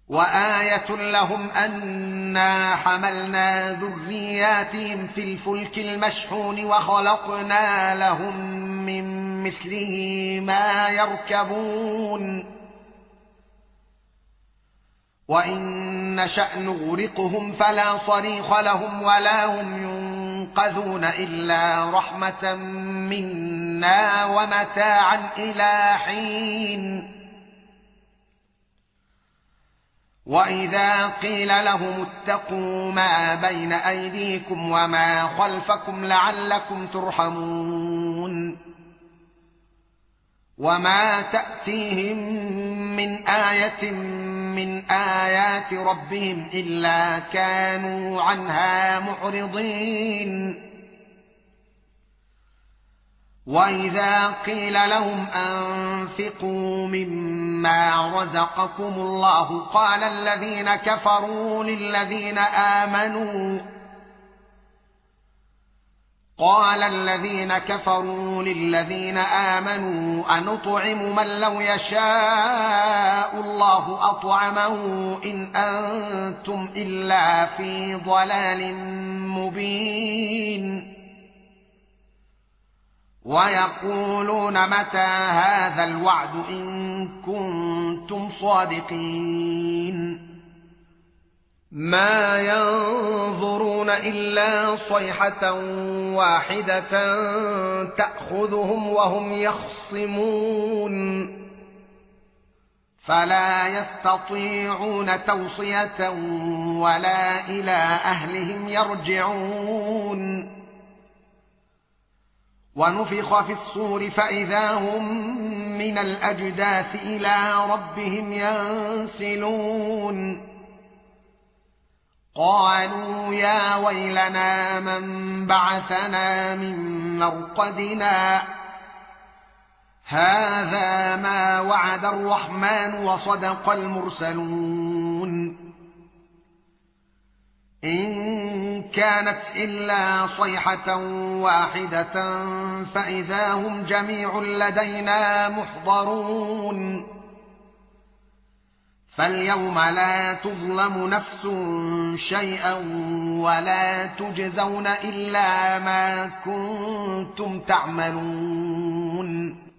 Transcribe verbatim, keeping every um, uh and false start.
وآية لهم أنا حملنا ذرياتهم في الفلك المشحون وخلقنا لهم من مثله ما يركبون وإن نشأ نغرقهم فلا صريخ لهم ولا هم ينقذون إلا رحمة منا ومتاعا إلى حين وإذا قيل لهم اتقوا ما بين أيديكم وما خلفكم لعلكم ترحمون وما تأتيهم من آية من آيات ربهم إلا كانوا عنها معرضين وإذا قيل لهم أنفقوا مما رزقكم الله قال الذين كفروا للذين آمنوا قال الذين كفروا للذين آمنوا أنطعم من لو يشاء الله أطعمه إن أنتم إلا في ضلال مبين ويقولون متى هذا الوعد إن كنتم صادقين ما ينظرون إلا صيحة واحدة تأخذهم وهم يخصمون فلا يستطيعون توصية ولا إلى أهلهم يرجعون ونفخ في الصور فإذا هم من الأجداث إلى ربهم ينسلون قالوا يا ويلنا من بعثنا من مرقدنا هذا ما وعد الرحمن وصدق المرسلون إن كانت إلا صيحة واحدة فإذا هم جميع لدينا محضرون فاليوم لا تظلم نفس شيئا ولا تجزون إلا ما كنتم تعملون